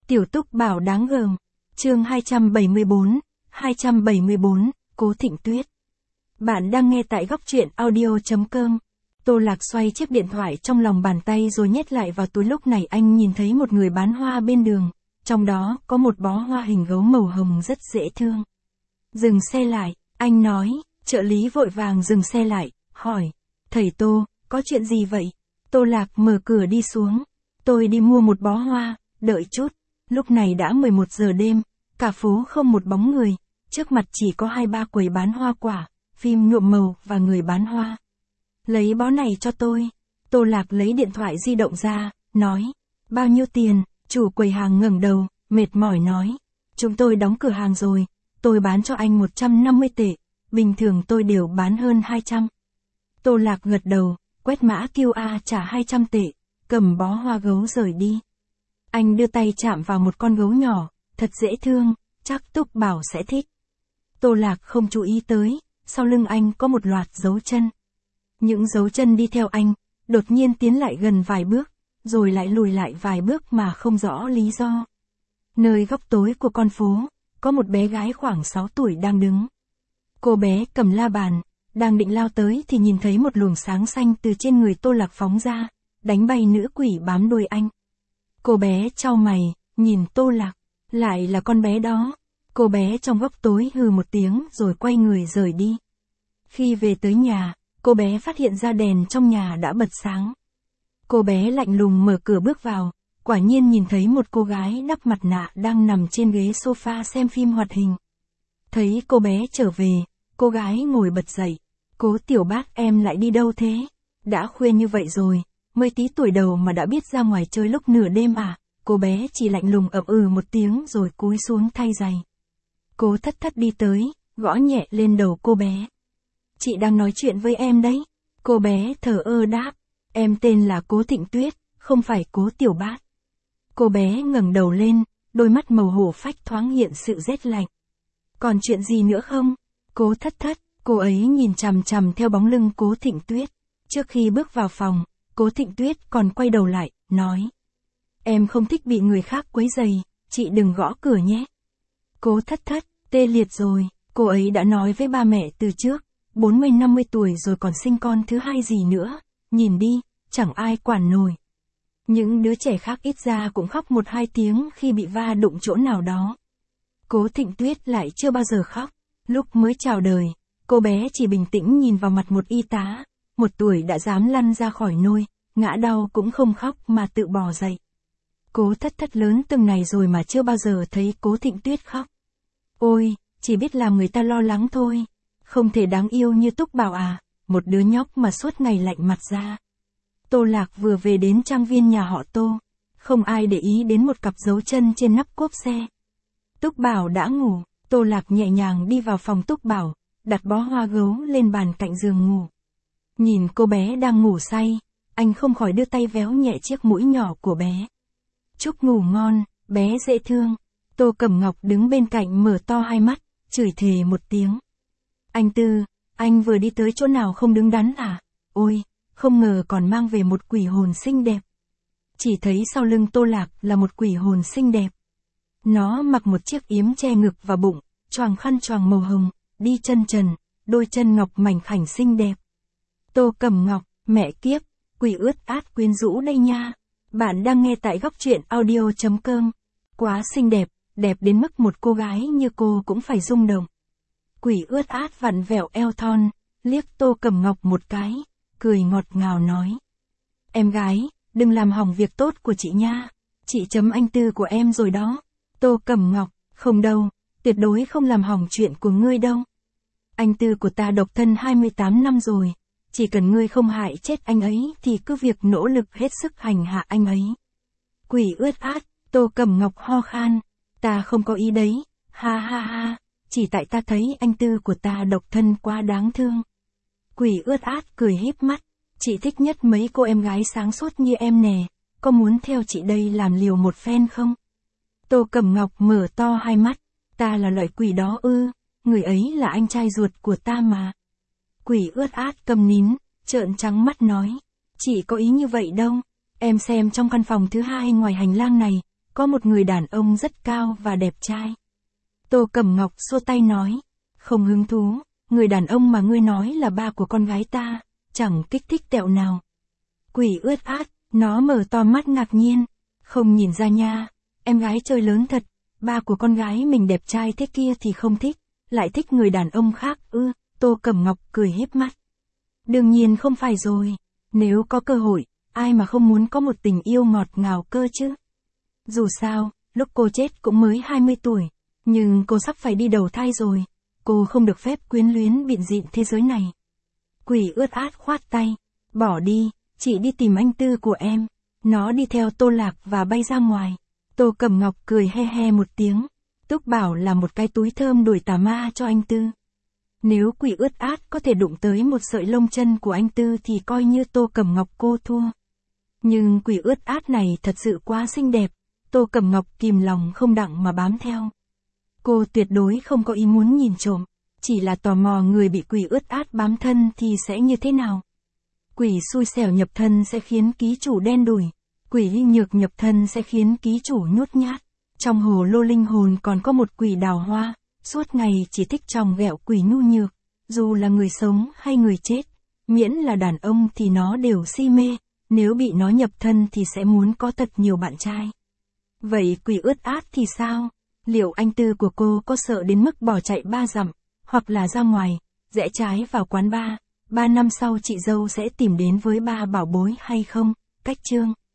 Tiểu Túc Bảo đáng gờm. Chương 274, Cố Thịnh Tuyết. Bạn đang nghe tại góc truyện audio.com. Tô Lạc xoay chiếc điện thoại trong lòng bàn tay rồi nhét lại vào túi. Lúc này anh nhìn thấy một người bán hoa bên đường, trong đó có một bó hoa hình gấu màu hồng rất dễ thương. Dừng xe lại, anh nói. Trợ lý vội vàng dừng xe lại, hỏi. Thầy Tô, có chuyện gì vậy? Tô Lạc mở cửa đi xuống. Tôi đi mua một bó hoa, đợi chút. Lúc này đã 11 giờ đêm, cả phố không một bóng người, trước mặt chỉ có 2-3 quầy bán hoa quả, phim nhuộm màu và người bán hoa. Lấy bó này cho tôi. Tô Lạc lấy điện thoại di động ra, nói. Bao nhiêu tiền? Chủ quầy hàng ngẩng đầu, mệt mỏi nói. Chúng tôi đóng cửa hàng rồi, tôi bán cho anh 150 tệ, bình thường tôi đều bán hơn 200. Tô Lạc gật đầu, quét mã QR trả 200 tệ, cầm bó hoa gấu rời đi. Anh đưa tay chạm vào một con gấu nhỏ, thật dễ thương, chắc Túc Bảo sẽ thích. Tô Lạc không chú ý tới, sau lưng anh có một loạt dấu chân. Những dấu chân đi theo anh, đột nhiên tiến lại gần vài bước, rồi lại lùi lại vài bước mà không rõ lý do. Nơi góc tối của con phố, có một bé gái khoảng 6 tuổi đang đứng. Cô bé cầm la bàn, đang định lao tới thì nhìn thấy một luồng sáng xanh từ trên người Tô Lạc phóng ra, đánh bay nữ quỷ bám đuôi anh. Cô bé chau mày, nhìn Tô Lạc, lại là con bé đó. Cô bé trong góc tối hừ một tiếng rồi quay người rời đi. Khi về tới nhà, cô bé phát hiện ra đèn trong nhà đã bật sáng. Cô bé lạnh lùng mở cửa bước vào, quả nhiên nhìn thấy một cô gái đắp mặt nạ đang nằm trên ghế sofa xem phim hoạt hình. Thấy cô bé trở về, cô gái ngồi bật dậy. Cố Tiểu Bác, em lại đi đâu thế? Đã khuya như vậy rồi, mới tí tuổi đầu mà đã biết ra ngoài chơi lúc nửa đêm à? Cô bé chỉ lạnh lùng ậm ừ một tiếng rồi cúi xuống thay giày. Cố Thất Thất đi tới, gõ nhẹ lên đầu cô bé. Chị đang nói chuyện với em đấy. Cô bé thờ ơ đáp. Em tên là Cố Thịnh Tuyết, không phải Cố Tiểu Bác. Cô bé ngẩng đầu lên, đôi mắt màu hổ phách thoáng hiện sự rét lạnh. Còn chuyện gì nữa không? Cố Thất Thất, cô ấy nhìn chằm chằm theo bóng lưng Cố Thịnh Tuyết. Trước khi bước vào phòng, Cố Thịnh Tuyết còn quay đầu lại, nói. Em không thích bị người khác quấy rầy, chị đừng gõ cửa nhé. Cố Thất Thất, tê liệt rồi, cô ấy đã nói với ba mẹ từ trước, 40-50 tuổi rồi còn sinh con thứ hai gì nữa, nhìn đi, chẳng ai quản nổi. Những đứa trẻ khác ít ra cũng khóc 1-2 tiếng khi bị va đụng chỗ nào đó. Cố Thịnh Tuyết lại chưa bao giờ khóc, lúc mới chào đời, cô bé chỉ bình tĩnh nhìn vào mặt một y tá, 1 tuổi đã dám lăn ra khỏi nôi, ngã đau cũng không khóc mà tự bò dậy. Cố Thất Thất lớn từng này rồi mà chưa bao giờ thấy Cố Thịnh Tuyết khóc. Ôi, chỉ biết làm người ta lo lắng thôi. Không thể đáng yêu như Túc Bảo à, một đứa nhóc mà suốt ngày lạnh mặt ra. Tô Lạc vừa về đến trang viên nhà họ Tô, không ai để ý đến một cặp dấu chân trên nắp cốp xe. Túc Bảo đã ngủ, Tô Lạc nhẹ nhàng đi vào phòng Túc Bảo, đặt bó hoa gấu lên bàn cạnh giường ngủ. Nhìn cô bé đang ngủ say, anh không khỏi đưa tay véo nhẹ chiếc mũi nhỏ của bé. Chúc ngủ ngon, bé dễ thương. Tô Cẩm Ngọc đứng bên cạnh mở to hai mắt, chửi thề một tiếng. Anh Tư, anh vừa đi tới chỗ nào không đứng đắn à? Ôi, không ngờ còn mang về một quỷ hồn xinh đẹp. Chỉ thấy sau lưng Tô Lạc là một quỷ hồn xinh đẹp. Nó mặc một chiếc yếm che ngực và bụng, choàng khăn choàng màu hồng, đi chân trần, đôi chân ngọc mảnh khảnh xinh đẹp. Tô Cẩm Ngọc, mẹ kiếp, quỷ ướt át quyến rũ đây nha. Bạn đang nghe tại góc truyện audio.com. Quá xinh đẹp, đẹp đến mức một cô gái như cô cũng phải rung động. Quỷ ướt át vặn vẹo eo thon, liếc Tô Cẩm Ngọc một cái, cười ngọt ngào nói. Em gái, đừng làm hỏng việc tốt của chị nha. Chị chấm anh Tư của em rồi đó. Tô Cẩm Ngọc, không đâu, tuyệt đối không làm hỏng chuyện của ngươi đâu. Anh Tư của ta độc thân 28 năm rồi. Chỉ cần ngươi không hại chết anh ấy thì cứ việc nỗ lực hết sức hành hạ anh ấy. Quỷ ướt át, Tô Cẩm Ngọc ho khan. Ta không có ý đấy, ha ha ha, chỉ tại ta thấy anh Tư của ta độc thân quá đáng thương. Quỷ ướt át cười híp mắt, chị thích nhất mấy cô em gái sáng suốt như em nè, có muốn theo chị đây làm liều một phen không? Tô Cẩm Ngọc mở to hai mắt, ta là loại quỷ đó ư, người ấy là anh trai ruột của ta mà. Quỷ ướt át câm nín, trợn trắng mắt nói, chị có ý như vậy đâu, em xem trong căn phòng thứ hai ngoài hành lang này, có một người đàn ông rất cao và đẹp trai. Tô Cẩm Ngọc xua tay nói, không hứng thú, người đàn ông mà ngươi nói là ba của con gái ta, chẳng kích thích tẹo nào. Quỷ ướt át, nó mở to mắt ngạc nhiên, không nhìn ra nha, em gái chơi lớn thật, ba của con gái mình đẹp trai thế kia thì không thích, lại thích người đàn ông khác ư, Tô Cẩm Ngọc cười híp mắt. Đương nhiên không phải rồi, nếu có cơ hội, ai mà không muốn có một tình yêu ngọt ngào cơ chứ. Dù sao, lúc cô chết cũng mới 20 tuổi, nhưng cô sắp phải đi đầu thai rồi, cô không được phép quyến luyến bịn dịn thế giới này. Quỷ ướt át khoát tay, bỏ đi, chị đi tìm anh Tư của em. Nó đi theo Tô Lạc và bay ra ngoài. Tô Cẩm Ngọc cười he he một tiếng, Túc bảo là một cái túi thơm đuổi tà ma cho anh Tư. Nếu quỷ ướt át có thể đụng tới một sợi lông chân của anh Tư thì coi như Tô Cẩm Ngọc cô thua. Nhưng quỷ ướt át này thật sự quá xinh đẹp, Tô Cẩm Ngọc kìm lòng không đặng mà bám theo. Cô tuyệt đối không có ý muốn nhìn trộm, chỉ là tò mò người bị quỷ ướt át bám thân thì sẽ như thế nào. Quỷ xui xẻo nhập thân sẽ khiến ký chủ đen đủi, quỷ linh nhược nhập thân sẽ khiến ký chủ nhút nhát. Trong hồ lô linh hồn còn có một quỷ đào hoa, suốt ngày chỉ thích chòng ghẹo quỷ nhu nhược, dù là người sống hay người chết, miễn là đàn ông thì nó đều si mê, nếu bị nó nhập thân thì sẽ muốn có thật nhiều bạn trai. Vậy quỷ ướt át thì sao? Liệu anh Tư của cô có sợ đến mức bỏ chạy 3 dặm, hoặc là ra ngoài, rẽ trái vào quán bar, 3 năm sau chị dâu sẽ tìm đến với ba bảo bối hay không? Cách chương